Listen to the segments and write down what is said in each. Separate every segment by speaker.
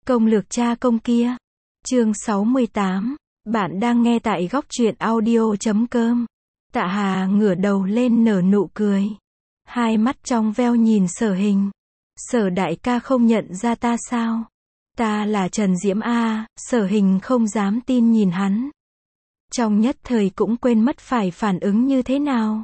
Speaker 1: Công lược cha công kia. Chương 68. Bạn đang nghe tại góc truyện audio.com. Tạ Hà ngửa đầu lên nở nụ cười. Hai mắt trong veo nhìn Sở Hình. Sở đại ca không nhận ra ta sao? Ta là Trần Diễm A. Sở Hình không dám tin nhìn hắn. Trong nhất thời cũng quên mất phải phản ứng như thế nào.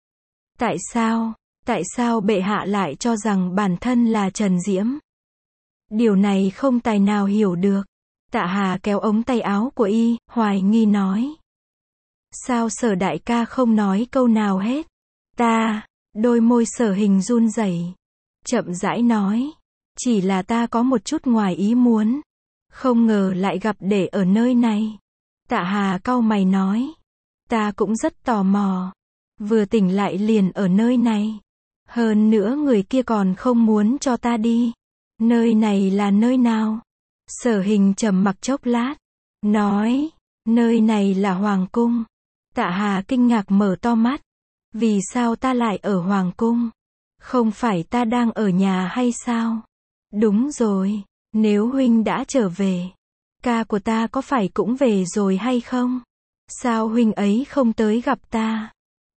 Speaker 1: Tại sao bệ hạ lại cho rằng bản thân là Trần Diễm? Điều này không tài nào hiểu được. Tạ Hà kéo ống tay áo của y, hoài nghi nói. Sao Sở đại ca không nói câu nào hết? Đôi môi Sở Hình run rẩy, chậm rãi nói. Chỉ là ta có một chút ngoài ý muốn. Không ngờ lại gặp đệ ở nơi này. Tạ Hà cau mày nói. Ta cũng rất tò mò. Vừa tỉnh lại liền ở nơi này. Hơn nữa người kia còn không muốn cho ta đi. Nơi này là nơi nào? Sở Hình trầm mặc chốc lát. Nói. Nơi này là Hoàng Cung. Tạ Hà kinh ngạc mở to mắt. Vì sao ta lại ở Hoàng Cung? Không phải ta đang ở nhà hay sao? Đúng rồi. Nếu huynh đã trở về. Ca của ta có phải cũng về rồi hay không? Sao huynh ấy không tới gặp ta?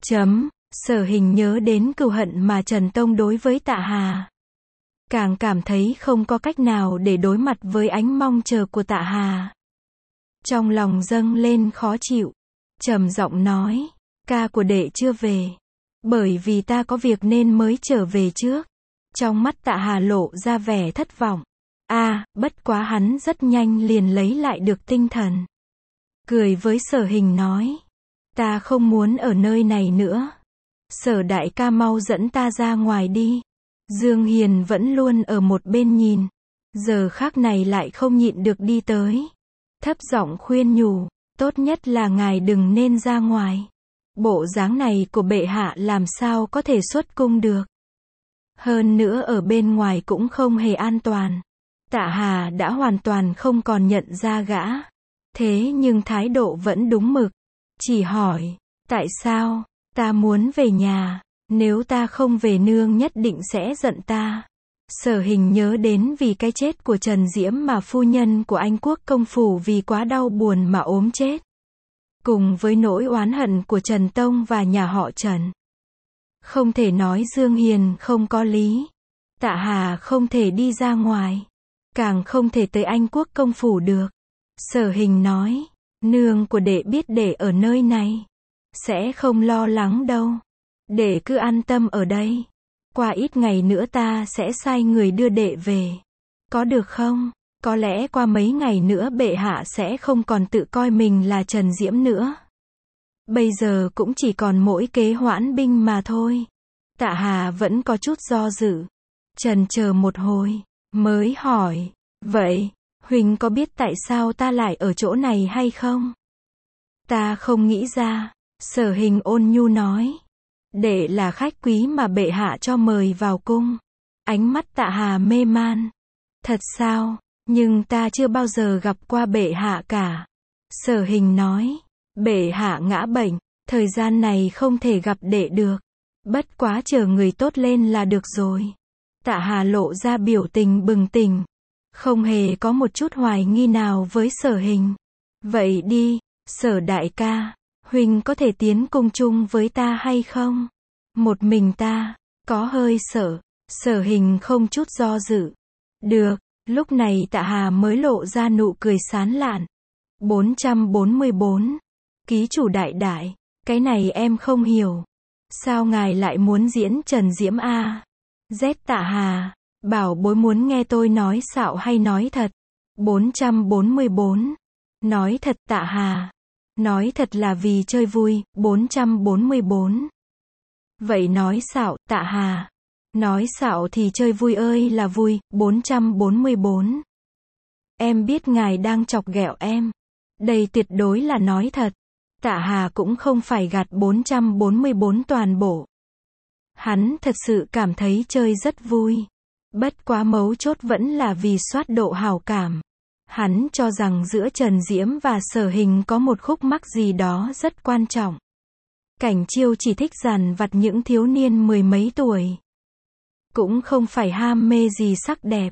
Speaker 1: Sở Hình nhớ đến cừu hận mà Trần Tông đối với Tạ Hà. Càng cảm thấy không có cách nào để đối mặt với ánh mong chờ của Tạ Hà. Trong lòng dâng lên khó chịu. Trầm giọng nói. Ca của đệ chưa về. Bởi vì ta có việc nên mới trở về trước. Trong mắt Tạ Hà lộ ra vẻ thất vọng. Bất quá hắn rất nhanh liền lấy lại được tinh thần. Cười với Sở Hình nói. Ta không muốn ở nơi này nữa. Sở đại ca mau dẫn ta ra ngoài đi. Dương Hiền vẫn luôn ở một bên nhìn. Giờ khác này lại không nhịn được đi tới. Thấp giọng khuyên nhủ. Tốt nhất là ngài đừng nên ra ngoài. Bộ dáng này của bệ hạ làm sao có thể xuất cung được. Hơn nữa ở bên ngoài cũng không hề an toàn. Tạ Hà đã hoàn toàn không còn nhận ra gã. Thế nhưng thái độ vẫn đúng mực. Chỉ hỏi. Tại sao? Ta muốn về nhà. Nếu ta không về nương nhất định sẽ giận ta. Sở Hình nhớ đến vì cái chết của Trần Diễm mà phu nhân của Anh Quốc công phủ vì quá đau buồn mà ốm chết. Cùng với nỗi oán hận của Trần Tông và nhà họ Trần. Không thể nói Dương Hiền không có lý. Tạ Hà không thể đi ra ngoài. Càng không thể tới Anh Quốc công phủ được. Sở Hình nói. Nương của đệ biết đệ ở nơi này. Sẽ không lo lắng đâu. Đệ cứ an tâm ở đây. Qua ít ngày nữa ta sẽ sai người đưa đệ về. Có được không? Có lẽ qua mấy ngày nữa bệ hạ sẽ không còn tự coi mình là Trần Diễm nữa. Bây giờ cũng chỉ còn mỗi kế hoãn binh mà thôi. Tạ Hà vẫn có chút do dự. Chần chờ một hồi, mới hỏi. Vậy, huynh có biết tại sao ta lại ở chỗ này hay không? Ta không nghĩ ra. Sở Hình ôn nhu nói. Đệ là khách quý mà bệ hạ cho mời vào cung. Ánh mắt Tạ Hà mê man. Thật sao? Nhưng ta chưa bao giờ gặp qua bệ hạ cả. Sở Hình nói. Bệ hạ ngã bệnh. Thời gian này không thể gặp đệ được. Bất quá chờ người tốt lên là được rồi. Tạ Hà lộ ra biểu tình bừng tỉnh. Không hề có một chút hoài nghi nào với Sở Hình. Vậy đi, Sở đại ca. Huynh có thể tiến cung chung với ta hay không? Một mình ta, có hơi sợ. Sở Hình không chút do dự. Được, lúc này Tạ Hà mới lộ ra nụ cười sán lạn. 444. Ký chủ đại đại, cái này em không hiểu. Sao ngài lại muốn diễn Trần Diễm A? Tạ Hà, bảo bối muốn nghe tôi nói xạo hay nói thật? 444. Nói thật Tạ Hà. Nói thật là vì chơi vui. 444. Vậy nói xạo Tạ Hà. Nói xạo thì chơi vui ơi là vui. 444. Em biết ngài đang chọc ghẹo em. Đây tuyệt đối là nói thật. Tạ Hà cũng không phải gạt 444 toàn bộ. Hắn thật sự cảm thấy chơi rất vui. Bất quá mấu chốt vẫn là vì soát độ hảo cảm. Hắn cho rằng giữa Trần Diễm và Sở Hình có một khúc mắc gì đó rất quan trọng. Cảnh Chiêu chỉ thích dằn vặt những thiếu niên mười mấy tuổi. Cũng không phải ham mê gì sắc đẹp.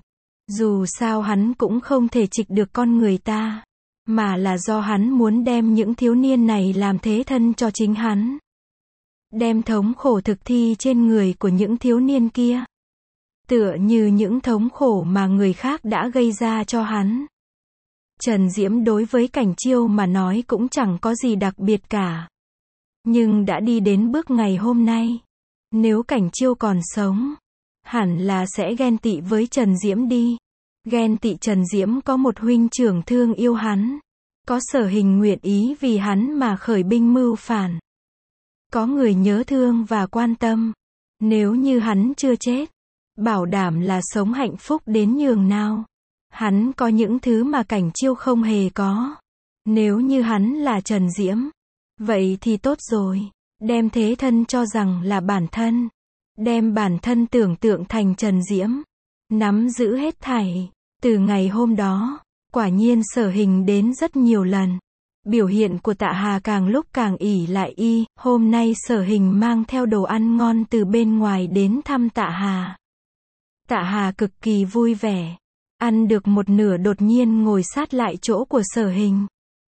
Speaker 1: Dù sao hắn cũng không thể trịch được con người ta, mà là do hắn muốn đem những thiếu niên này làm thế thân cho chính hắn. Đem thống khổ thực thi trên người của những thiếu niên kia. Tựa như những thống khổ mà người khác đã gây ra cho hắn. Trần Diễm đối với Cảnh Chiêu mà nói cũng chẳng có gì đặc biệt cả. Nhưng đã đi đến bước ngày hôm nay. Nếu Cảnh Chiêu còn sống, hẳn là sẽ ghen tị với Trần Diễm đi. Ghen tị Trần Diễm có một huynh trưởng thương yêu hắn. Có Sở Hình nguyện ý vì hắn mà khởi binh mưu phản. Có người nhớ thương và quan tâm. Nếu như hắn chưa chết, bảo đảm là sống hạnh phúc đến nhường nào. Hắn có những thứ mà Cảnh Chiêu không hề có. Nếu như hắn là Trần Diễm, vậy thì tốt rồi. Đem thế thân cho rằng là bản thân. Đem bản thân tưởng tượng thành Trần Diễm. Nắm giữ hết thảy. Từ ngày hôm đó, quả nhiên Sở Hình đến rất nhiều lần. Biểu hiện của Tạ Hà càng lúc càng ỷ lại y. Hôm nay Sở Hình mang theo đồ ăn ngon từ bên ngoài đến thăm Tạ Hà. Tạ Hà cực kỳ vui vẻ. Ăn được một nửa đột nhiên ngồi sát lại chỗ của Sở Hình.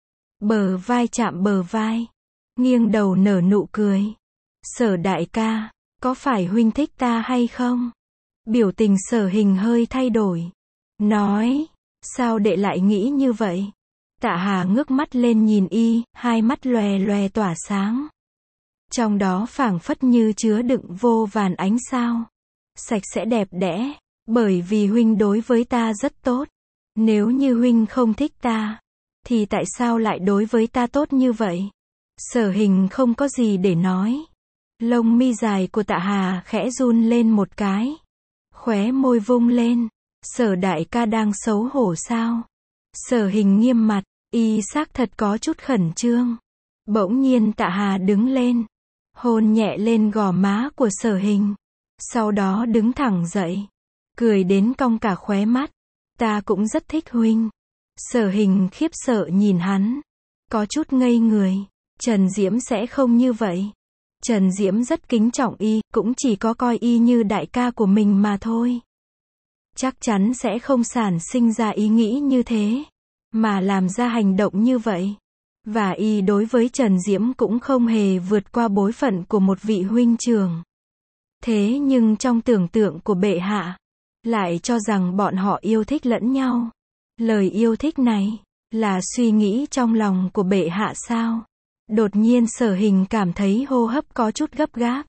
Speaker 1: Bờ vai chạm bờ vai. Nghiêng đầu nở nụ cười. Sở đại ca, có phải huynh thích ta hay không? Biểu tình Sở Hình hơi thay đổi. Nói, sao đệ lại nghĩ như vậy? Tạ Hà ngước mắt lên nhìn y, hai mắt lòe lòe tỏa sáng. Trong đó phảng phất như chứa đựng vô vàn ánh sao. Sạch sẽ đẹp đẽ. Bởi vì huynh đối với ta rất tốt. Nếu như huynh không thích ta, thì tại sao lại đối với ta tốt như vậy? Sở Hình không có gì để nói. Lông mi dài của Tạ Hà khẽ run lên một cái. Khóe môi vung lên. Sở đại ca đang xấu hổ sao? Sở Hình nghiêm mặt, y xác thật có chút khẩn trương. Bỗng nhiên Tạ Hà đứng lên, hôn nhẹ lên gò má của Sở Hình. Sau đó đứng thẳng dậy, cười đến cong cả khóe mắt. Ta cũng rất thích huynh. Sở Hình khiếp sợ nhìn hắn, có chút ngây người. Trần Diễm sẽ không như vậy. Trần Diễm rất kính trọng y, cũng chỉ có coi y như đại ca của mình mà thôi. Chắc chắn sẽ không sản sinh ra ý nghĩ như thế, mà làm ra hành động như vậy. Và y đối với Trần Diễm cũng không hề vượt qua bối phận của một vị huynh trưởng. Thế nhưng trong tưởng tượng của bệ hạ, lại cho rằng bọn họ yêu thích lẫn nhau. Lời yêu thích này, là suy nghĩ trong lòng của bệ hạ sao? Đột nhiên Sở Hình cảm thấy hô hấp có chút gấp gáp.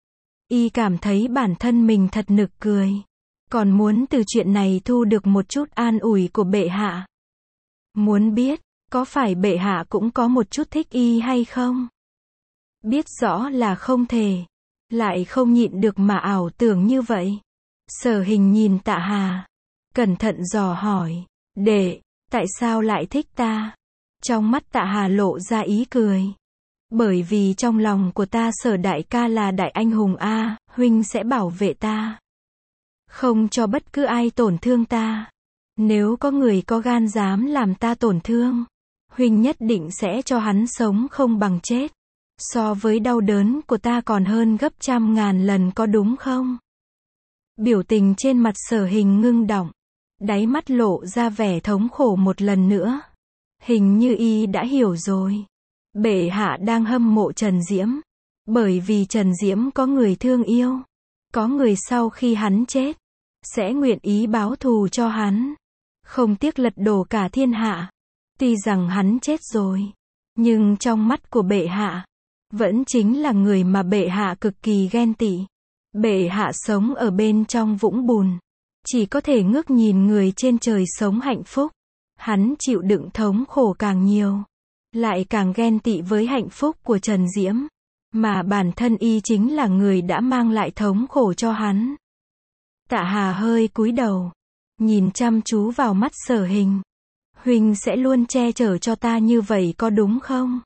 Speaker 1: Y cảm thấy bản thân mình thật nực cười. Còn muốn từ chuyện này thu được một chút an ủi của bệ hạ. Muốn biết, có phải bệ hạ cũng có một chút thích y hay không? Biết rõ là không thể. Lại không nhịn được mà ảo tưởng như vậy. Sở Hình nhìn Tạ Hà, cẩn thận dò hỏi. Đệ, tại sao lại thích ta? Trong mắt Tạ Hà lộ ra ý cười. Bởi vì trong lòng của ta Sở đại ca là đại anh hùng a, huynh sẽ bảo vệ ta. Không cho bất cứ ai tổn thương ta. Nếu có người có gan dám làm ta tổn thương, huynh nhất định sẽ cho hắn sống không bằng chết. So với đau đớn của ta còn hơn gấp trăm ngàn lần có đúng không? Biểu tình trên mặt Sở Hình ngưng đọng. Đáy mắt lộ ra vẻ thống khổ một lần nữa. Hình như y đã hiểu rồi. Bệ hạ đang hâm mộ Trần Diễm. Bởi vì Trần Diễm có người thương yêu. Có người sau khi hắn chết, sẽ nguyện ý báo thù cho hắn. Không tiếc lật đổ cả thiên hạ. Tuy rằng hắn chết rồi, nhưng trong mắt của bệ hạ, vẫn chính là người mà bệ hạ cực kỳ ghen tị. Bệ hạ sống ở bên trong vũng bùn, chỉ có thể ngước nhìn người trên trời sống hạnh phúc. Hắn chịu đựng thống khổ càng nhiều, lại càng ghen tị với hạnh phúc của Trần Diễm. Mà bản thân y chính là người đã mang lại thống khổ cho hắn. Tạ Hà hơi cúi đầu, nhìn chăm chú vào mắt Sở Hình. Huynh sẽ luôn che chở cho ta như vậy có đúng không?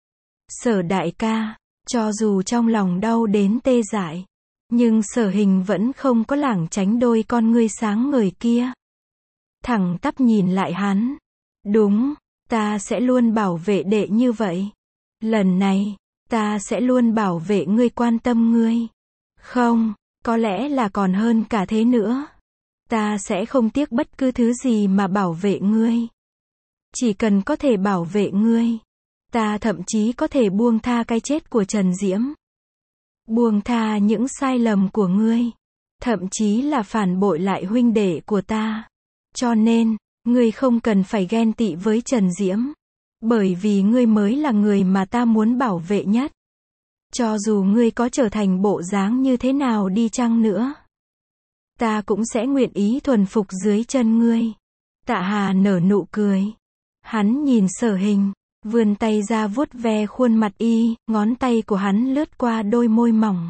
Speaker 1: Sở đại ca, cho dù trong lòng đau đến tê dại, nhưng Sở Hình vẫn không có lảng tránh đôi con ngươi sáng ngời kia. Thẳng tắp nhìn lại hắn. Đúng, ta sẽ luôn bảo vệ đệ như vậy. Lần này, ta sẽ luôn bảo vệ ngươi, quan tâm ngươi. Không, có lẽ là còn hơn cả thế nữa. Ta sẽ không tiếc bất cứ thứ gì mà bảo vệ ngươi. Chỉ cần có thể bảo vệ ngươi. Ta thậm chí có thể buông tha cái chết của Trần Diễm. Buông tha những sai lầm của ngươi. Thậm chí là phản bội lại huynh đệ của ta. Cho nên, ngươi không cần phải ghen tị với Trần Diễm. Bởi vì ngươi mới là người mà ta muốn bảo vệ nhất. Cho dù ngươi có trở thành bộ dáng như thế nào đi chăng nữa, ta cũng sẽ nguyện ý thuần phục dưới chân ngươi. Tạ Hà nở nụ cười. Hắn nhìn Sở Hình, vươn tay ra vuốt ve khuôn mặt y, ngón tay của hắn lướt qua đôi môi mỏng.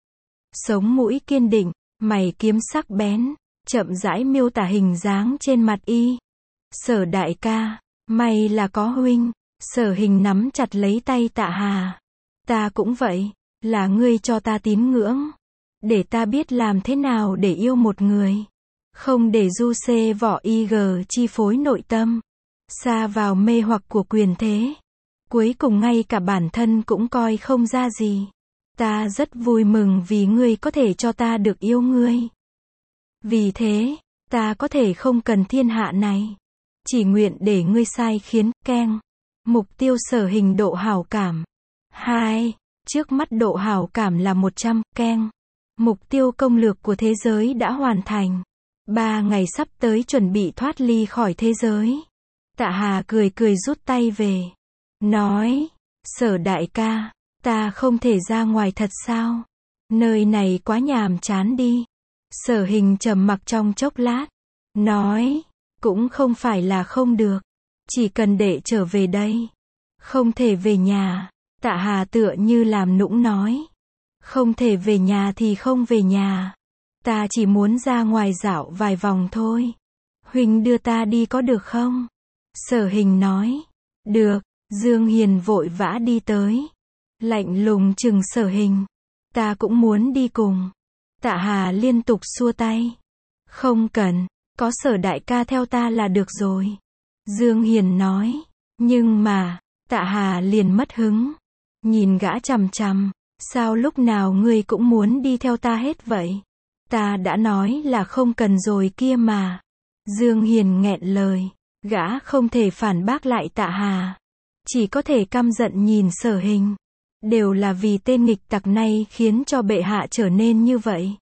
Speaker 1: Sống mũi kiên định, mày kiếm sắc bén, chậm rãi miêu tả hình dáng trên mặt y. Sở đại ca, may là có huynh. Sở Hình nắm chặt lấy tay Tạ Hà. Ta cũng vậy, là ngươi cho ta tín ngưỡng. Để ta biết làm thế nào để yêu một người. Không để du xê vỏ ig chi phối nội tâm. Sa vào mê hoặc của quyền thế. Cuối cùng ngay cả bản thân cũng coi không ra gì. Ta rất vui mừng vì ngươi có thể cho ta được yêu ngươi. Vì thế, ta có thể không cần thiên hạ này. Chỉ nguyện để ngươi sai khiến, keng. Mục tiêu Sở Hình độ hảo cảm. 2. Trước mắt độ hảo cảm là 100, keng. Mục tiêu công lược của thế giới đã hoàn thành. 3 ngày sắp tới chuẩn bị thoát ly khỏi thế giới. Tạ Hà cười cười rút tay về. Nói, Sở đại ca, ta không thể ra ngoài thật sao? Nơi này quá nhàm chán đi. Sở Hình trầm mặc trong chốc lát. Nói, cũng không phải là không được. Chỉ cần để trở về đây. Không thể về nhà. Tạ Hà tựa như làm nũng nói. Không thể về nhà thì không về nhà. Ta chỉ muốn ra ngoài dạo vài vòng thôi. Huynh đưa ta đi có được không? Sở Hình nói. Được. Dương Hiền vội vã đi tới. Lạnh lùng chừng Sở Hình. Ta cũng muốn đi cùng. Tạ Hà liên tục xua tay. Không cần. Có Sở đại ca theo ta là được rồi. Dương Hiền nói. Nhưng mà, Tạ Hà liền mất hứng. Nhìn gã chằm chằm. Sao lúc nào ngươi cũng muốn đi theo ta hết vậy? Ta đã nói là không cần rồi kia mà. Dương Hiền nghẹn lời. Gã không thể phản bác lại Tạ Hà. Chỉ có thể căm giận nhìn Sở Hình. Đều là vì tên nghịch tặc này khiến cho bệ hạ trở nên như vậy.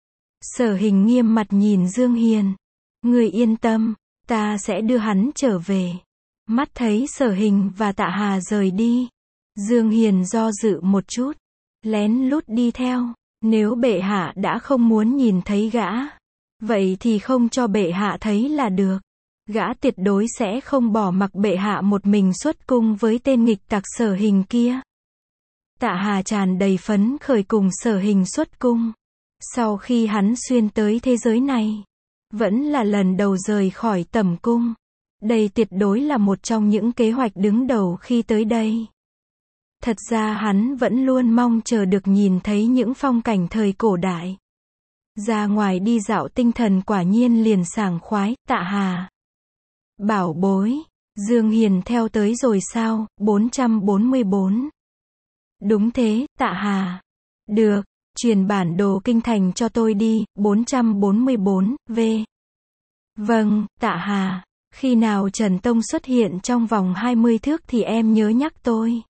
Speaker 1: Sở Hình nghiêm mặt nhìn Dương Hiền. Ngươi yên tâm, ta sẽ đưa hắn trở về. Mắt thấy Sở Hình và Tạ Hà rời đi. Dương Hiền do dự một chút. Lén lút đi theo. Nếu bệ hạ đã không muốn nhìn thấy gã, vậy thì không cho bệ hạ thấy là được. Gã tuyệt đối sẽ không bỏ mặc bệ hạ một mình xuất cung với tên nghịch tặc Sở Hình kia. Tạ Hà tràn đầy phấn khởi cùng Sở Hình xuất cung. Sau khi hắn xuyên tới thế giới này, vẫn là lần đầu rời khỏi tẩm cung. Đây tuyệt đối là một trong những kế hoạch đứng đầu khi tới đây. Thật ra hắn vẫn luôn mong chờ được nhìn thấy những phong cảnh thời cổ đại. Ra ngoài đi dạo tinh thần quả nhiên liền sảng khoái. Tạ Hà. Bảo bối. Dương Hiền theo tới rồi sao? 444. Đúng thế, Tạ Hà. Được. Truyền bản đồ kinh thành cho tôi đi. 444, V. Vâng, Tạ Hà. Khi nào Trần Tông xuất hiện trong vòng 20 thước thì em nhớ nhắc tôi.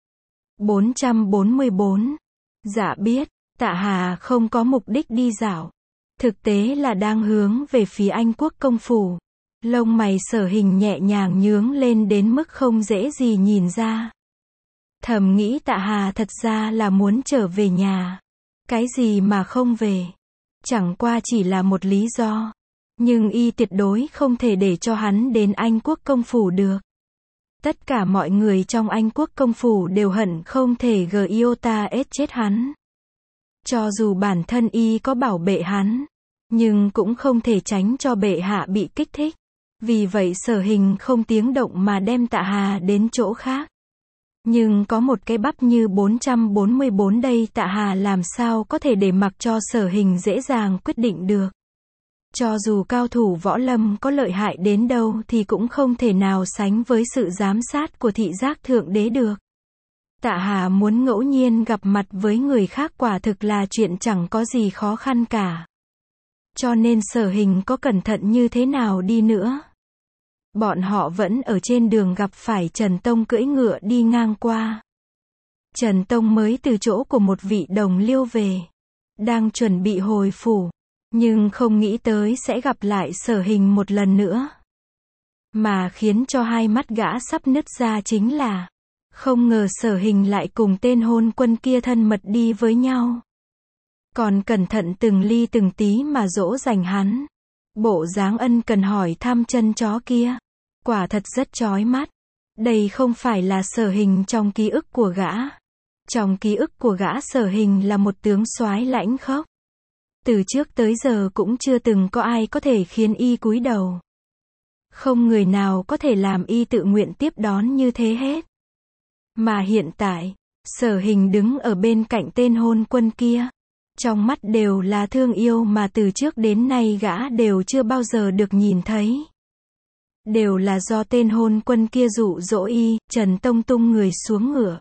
Speaker 1: 444. Dạ biết. Tạ Hà không có mục đích đi dạo. Thực tế là đang hướng về phía Anh quốc công phủ. Lông mày Sở Hình nhẹ nhàng nhướng lên đến mức không dễ gì nhìn ra. Thầm nghĩ Tạ Hà thật ra là muốn trở về nhà. Cái gì mà không về? Chẳng qua chỉ là một lý do. Nhưng y tuyệt đối không thể để cho hắn đến Anh quốc công phủ được. Tất cả mọi người trong Anh quốc công phủ đều hận không thể giota chết hắn. Cho dù bản thân y có bảo bệ hắn, nhưng cũng không thể tránh cho bệ hạ bị kích thích. Vì vậy Sở Hình không tiếng động mà đem Tạ Hà đến chỗ khác. Nhưng có một cái bắp như 444 đây, Tạ Hà làm sao có thể để mặc cho Sở Hình dễ dàng quyết định được. Cho dù cao thủ võ lâm có lợi hại đến đâu thì cũng không thể nào sánh với sự giám sát của thị giác thượng đế được. Tạ Hà muốn ngẫu nhiên gặp mặt với người khác quả thực là chuyện chẳng có gì khó khăn cả. Cho nên Sở Hình có cẩn thận như thế nào đi nữa, bọn họ vẫn ở trên đường gặp phải Trần Tông cưỡi ngựa đi ngang qua. Trần Tông mới từ chỗ của một vị đồng liêu về, đang chuẩn bị hồi phủ, nhưng không nghĩ tới sẽ gặp lại Sở Hình một lần nữa. Mà khiến cho hai mắt gã sắp nứt ra chính là, không ngờ Sở Hình lại cùng tên hôn quân kia thân mật đi với nhau. Còn cẩn thận từng ly từng tí mà dỗ dành hắn. Bộ dáng ân cần hỏi thăm chân chó kia, quả thật rất chói mắt. Đây không phải là Sở Hình trong ký ức của gã. Trong ký ức của gã Sở Hình là một tướng soái lãnh khốc. Từ trước tới giờ cũng chưa từng có ai có thể khiến y cúi đầu. Không người nào có thể làm y tự nguyện tiếp đón như thế hết. Mà hiện tại, Sở Hình đứng ở bên cạnh tên hôn quân kia. Trong mắt đều là thương yêu mà từ trước đến nay gã đều chưa bao giờ được nhìn thấy. Đều là do tên hôn quân kia dụ dỗ y. Trần Tông tung người xuống ngựa,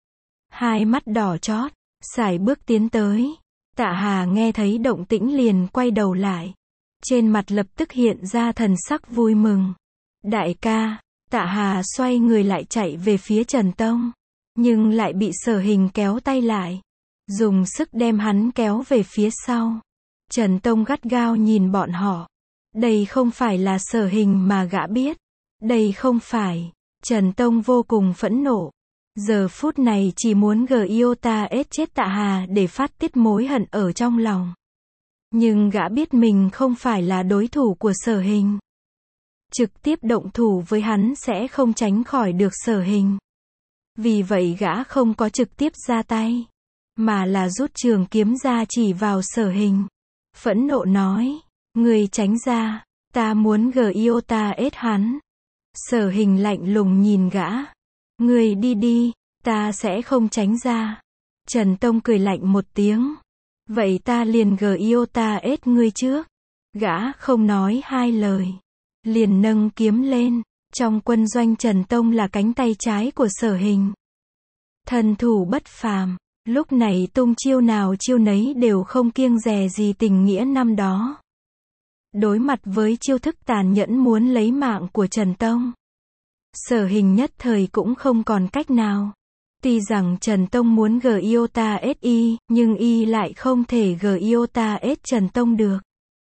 Speaker 1: hai mắt đỏ chót, sải bước tiến tới. Tạ Hà nghe thấy động tĩnh liền quay đầu lại. Trên mặt lập tức hiện ra thần sắc vui mừng. Đại ca, Tạ Hà xoay người lại chạy về phía Trần Tông. Nhưng lại bị Sở Hình kéo tay lại. Dùng sức đem hắn kéo về phía sau. Trần Tông gắt gao nhìn bọn họ. Đây không phải là Sở Hình mà gã biết. Đây không phải. Trần Tông vô cùng phẫn nộ. Giờ phút này chỉ muốn Giota chết Tạ Hà để phát tiết mối hận ở trong lòng. Nhưng gã biết mình không phải là đối thủ của Sở Hình. Trực tiếp động thủ với hắn sẽ không tránh khỏi được Sở Hình. Vì vậy gã không có trực tiếp ra tay, mà là rút trường kiếm ra chỉ vào Sở Hình. Phẫn nộ nói, người tránh ra, ta muốn Giota hắn. Sở Hình lạnh lùng nhìn gã. Người đi đi, ta sẽ không tránh ra. Trần Tông cười lạnh một tiếng. Vậy ta liền Giota ngươi trước. Gã không nói hai lời, liền nâng kiếm lên. Trong quân doanh Trần Tông là cánh tay trái của Sở Hình. Thần thủ bất phàm, lúc này tung chiêu nào chiêu nấy đều không kiêng dè gì tình nghĩa năm đó. Đối mặt với chiêu thức tàn nhẫn muốn lấy mạng của Trần Tông, Sở Hình nhất thời cũng không còn cách nào. Tuy rằng Trần Tông muốn Giota y, nhưng y lại không thể Giota Trần Tông được.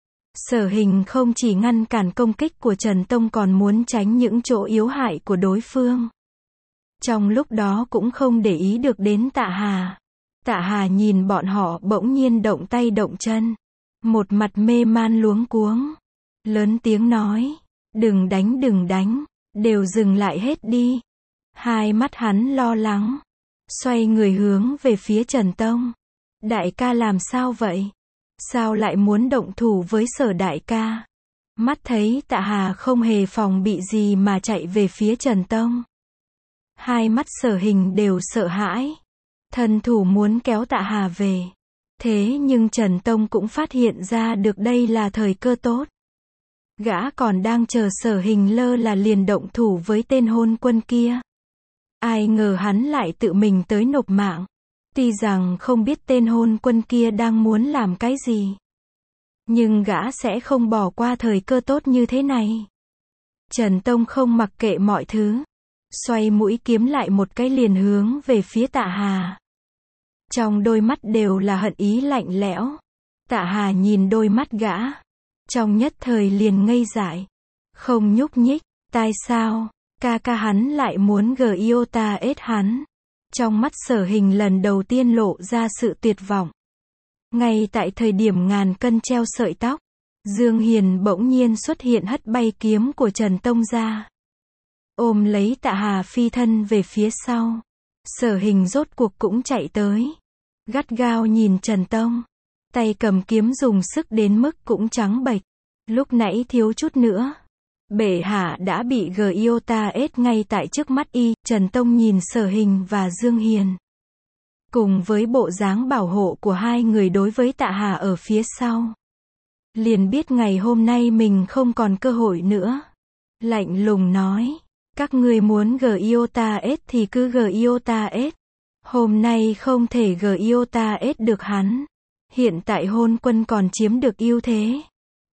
Speaker 1: Sở Hình không chỉ ngăn cản công kích của Trần Tông còn muốn tránh những chỗ yếu hại của đối phương. Trong lúc đó cũng không để ý được đến Tạ Hà. Tạ Hà nhìn bọn họ bỗng nhiên động tay động chân. Một mặt mê man luống cuống. Lớn tiếng nói, đừng đánh, đều dừng lại hết đi. Hai mắt hắn lo lắng. Xoay người hướng về phía Trần Tông. Đại ca làm sao vậy? Sao lại muốn động thủ với Sở đại ca? Mắt thấy Tạ Hà không hề phòng bị gì mà chạy về phía Trần Tông. Hai mắt Sở Hình đều sợ hãi. Thần thủ muốn kéo Tạ Hà về. Thế nhưng Trần Tông cũng phát hiện ra được đây là thời cơ tốt. Gã còn đang chờ Sở Hình lơ là liền động thủ với tên hôn quân kia. Ai ngờ hắn lại tự mình tới nộp mạng. Tuy rằng không biết tên hôn quân kia đang muốn làm cái gì, nhưng gã sẽ không bỏ qua thời cơ tốt như thế này. Trần Tông không mặc kệ mọi thứ. Xoay mũi kiếm lại một cái liền hướng về phía Tạ Hà. Trong đôi mắt đều là hận ý lạnh lẽo. Tạ Hà nhìn đôi mắt gã. Trong nhất thời liền ngây dại. Không nhúc nhích. Tại sao? Ca hắn lại muốn Giota hắn. Trong mắt Sở Hình lần đầu tiên lộ ra sự tuyệt vọng. Ngay tại thời điểm ngàn cân treo sợi tóc, Dương Hiền bỗng nhiên xuất hiện hất bay kiếm của Trần Tông ra. Ôm lấy Tạ Hà phi thân về phía sau. Sở Hình rốt cuộc cũng chạy tới. Gắt gao nhìn Trần Tông. Tay cầm kiếm dùng sức đến mức cũng trắng bệch. Lúc nãy thiếu chút nữa, bệ hạ đã bị Giota ngay tại trước mắt y. Trần Tông nhìn Sở Hình và Dương Hiền. Cùng với bộ dáng bảo hộ của hai người đối với Tạ Hà ở phía sau. Liền biết ngày hôm nay mình không còn cơ hội nữa. Lạnh lùng nói. Các ngươi muốn Giota thì cứ Giota. Hôm nay không thể Giota được hắn. Hiện tại hôn quân còn chiếm được ưu thế.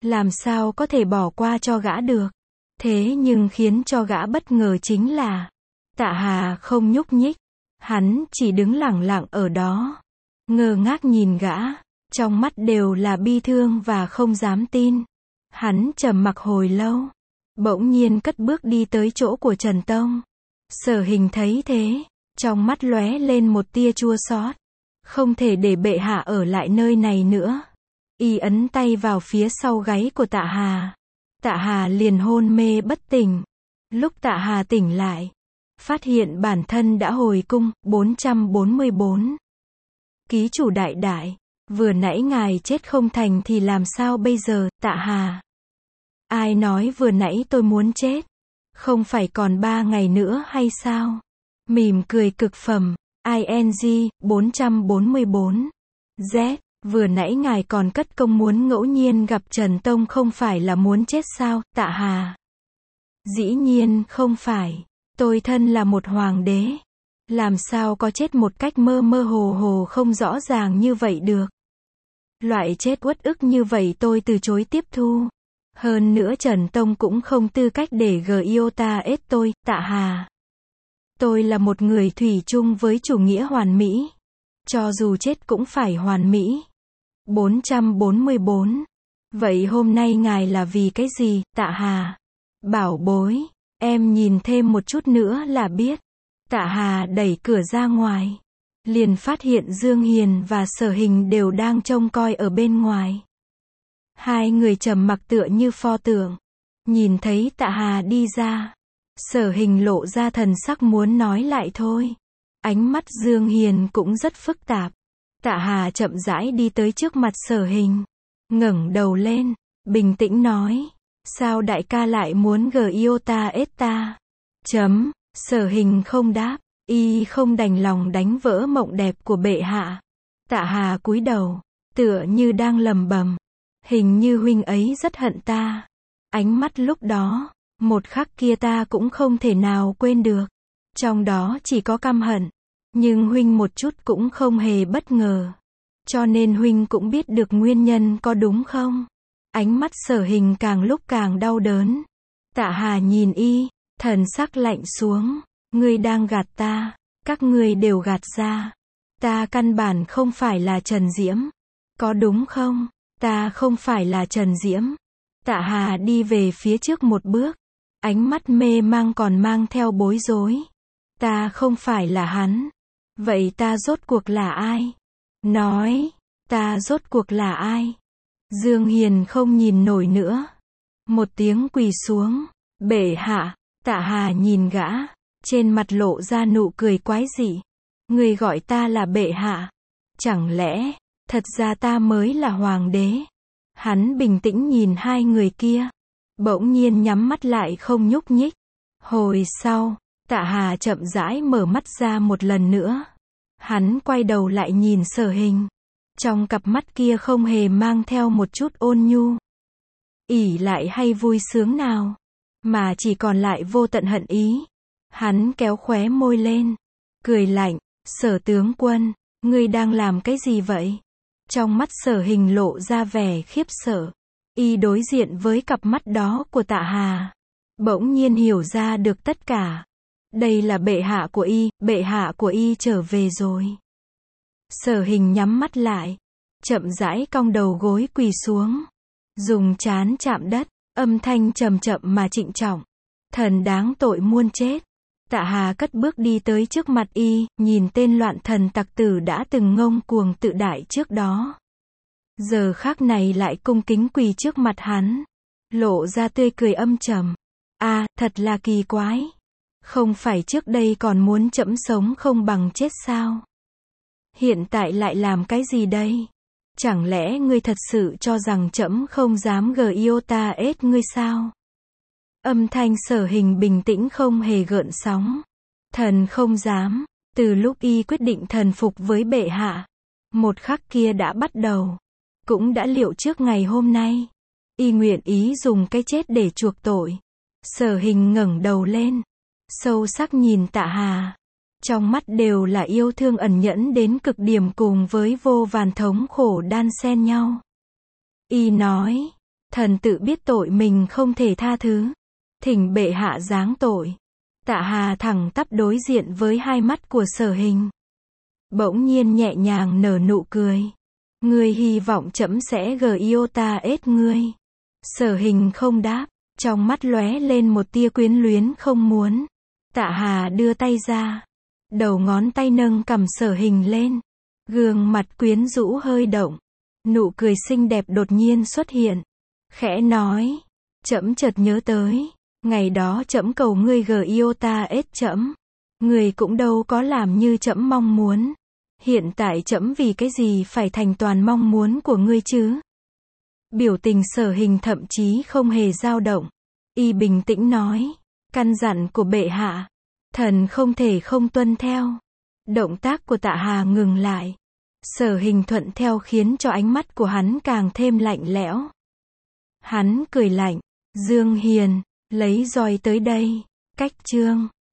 Speaker 1: làm sao có thể bỏ qua cho gã được. Thế nhưng khiến cho gã bất ngờ chính là, Tạ Hà không nhúc nhích, hắn chỉ đứng lẳng lặng ở đó, ngơ ngác nhìn gã, trong mắt đều là bi thương và không dám tin. Hắn trầm mặc hồi lâu, bỗng nhiên cất bước đi tới chỗ của Trần Tông. Sở Hình thấy thế, trong mắt lóe lên một tia chua xót. Không thể để bệ hạ ở lại nơi này nữa. Y ấn tay vào phía sau gáy của Tạ Hà. Tạ Hà liền hôn mê bất tỉnh. Lúc Tạ Hà tỉnh lại, phát hiện bản thân đã hồi cung. 444. Ký chủ đại đại, vừa nãy ngài chết không thành thì làm sao bây giờ, Tạ Hà? Ai nói vừa nãy tôi muốn chết? Không phải còn 3 ngày nữa hay sao? Mỉm cười cực phẩm. ING 444. Z, vừa nãy ngài còn cất công muốn ngẫu nhiên gặp Trần Tông không phải là muốn chết sao, Tạ Hà? Dĩ nhiên không phải. Tôi thân là một hoàng đế. Làm sao có chết một cách mơ mơ hồ hồ không rõ ràng như vậy được. Loại chết uất ức như vậy tôi từ chối tiếp thu. Hơn nữa Trần Tông cũng không tư cách để giota tôi, Tạ Hà. Tôi là một người thủy chung với chủ nghĩa hoàn mỹ. Cho dù chết cũng phải hoàn mỹ. 444. Vậy hôm nay ngài là vì cái gì, Tạ Hà? Bảo bối, em nhìn thêm một chút nữa là biết. Tạ Hà đẩy cửa ra ngoài. Liền phát hiện Dương Hiền và Sở Hình đều đang trông coi ở bên ngoài. Hai người trầm mặc tựa như pho tượng. Nhìn thấy Tạ Hà đi ra, Sở Hình lộ ra thần sắc muốn nói lại thôi. Ánh mắt Dương Hiền cũng rất phức tạp. Tạ Hà chậm rãi đi tới trước mặt Sở Hình. Ngẩng đầu lên, bình tĩnh nói. Sao đại ca lại muốn giota ta? Sở Hình không đáp. Y không đành lòng đánh vỡ mộng đẹp của bệ hạ. Tạ Hà cúi đầu, tựa như đang lẩm bẩm. Hình như huynh ấy rất hận ta. Ánh mắt lúc đó, một khắc kia ta cũng không thể nào quên được. Trong đó chỉ có căm hận. Nhưng huynh một chút cũng không hề bất ngờ. Cho nên huynh cũng biết được nguyên nhân có đúng không? Ánh mắt Sở Hình càng lúc càng đau đớn. Tạ Hà nhìn y, thần sắc lạnh xuống. Ngươi đang gạt ta. Các ngươi đều gạt ra. Ta căn bản không phải là Trần Diễm. Có đúng không? Ta không phải là Trần Diễm. Tạ Hà đi về phía trước một bước. Ánh mắt mê mang còn mang theo bối rối. Ta không phải là hắn. Vậy ta rốt cuộc là ai? Nói, ta rốt cuộc là ai? Dương Hiền không nhìn nổi nữa. Một tiếng quỳ xuống. Bệ hạ. Tạ Hà nhìn gã. Trên mặt lộ ra nụ cười quái dị. Người gọi ta là bệ hạ. Chẳng lẽ, thật ra ta mới là hoàng đế? Hắn bình tĩnh nhìn hai người kia. Bỗng nhiên nhắm mắt lại không nhúc nhích. Hồi sau, Tạ Hà chậm rãi mở mắt ra một lần nữa. Hắn quay đầu lại nhìn Sở Hình. Trong cặp mắt kia không hề mang theo một chút ôn nhu, ỷ lại hay vui sướng nào. Mà chỉ còn lại vô tận hận ý. Hắn kéo khóe môi lên. Cười lạnh. Sở tướng quân, ngươi đang làm cái gì vậy? Trong mắt Sở Hình lộ ra vẻ khiếp sợ. Y đối diện với cặp mắt đó của Tạ Hà. Bỗng nhiên hiểu ra được tất cả. Đây là bệ hạ của y, bệ hạ của y trở về rồi. Sở Hình nhắm mắt lại. Chậm rãi cong đầu gối quỳ xuống. Dùng trán chạm đất, âm thanh trầm chậm mà trịnh trọng. Thần đáng tội muôn chết. Tạ Hà cất bước đi tới trước mặt y, nhìn tên loạn thần tặc tử đã từng ngông cuồng tự đại trước đó. Giờ khắc này lại cung kính quỳ trước mặt hắn. Lộ ra tươi cười âm trầm. Thật là kỳ quái. Không phải trước đây còn muốn trẫm sống không bằng chết sao? Hiện tại lại làm cái gì đây? Chẳng lẽ ngươi thật sự cho rằng trẫm không dám giota ngươi sao? Âm thanh Sở Hình bình tĩnh không hề gợn sóng. Thần không dám. Từ lúc y quyết định thần phục với bệ hạ, một khắc kia đã bắt đầu. Cũng đã liệu trước ngày hôm nay. Y nguyện ý dùng cái chết để chuộc tội. Sở Hình ngẩng đầu lên. Sâu sắc nhìn Tạ Hà. Trong mắt đều là yêu thương ẩn nhẫn đến cực điểm cùng với vô vàn thống khổ đan xen nhau. Y nói. Thần tự biết tội mình không thể tha thứ. Thỉnh bệ hạ giáng tội. Tạ Hà thẳng tắp đối diện với hai mắt của Sở Hình. Bỗng nhiên nhẹ nhàng nở nụ cười. Ngươi hy vọng trẫm sẽ giota ngươi. Sở Hình không đáp, trong mắt lóe lên một tia quyến luyến không muốn. Tạ Hà đưa tay ra, đầu ngón tay nâng cằm Sở Hình lên, gương mặt quyến rũ hơi động, nụ cười xinh đẹp đột nhiên xuất hiện, khẽ nói, trẫm chợt nhớ tới, ngày đó trẫm cầu ngươi giota trẫm, ngươi cũng đâu có làm như trẫm mong muốn. Hiện tại trẫm vì cái gì phải thành toàn mong muốn của ngươi chứ? Biểu tình Sở Hình thậm chí không hề dao động. Y bình tĩnh nói, căn dặn của bệ hạ, thần không thể không tuân theo. Động tác của Tạ Hà ngừng lại. Sở Hình thuận theo khiến cho ánh mắt của hắn càng thêm lạnh lẽo. Hắn cười lạnh, Dương Hiền, lấy roi tới đây. Cách chương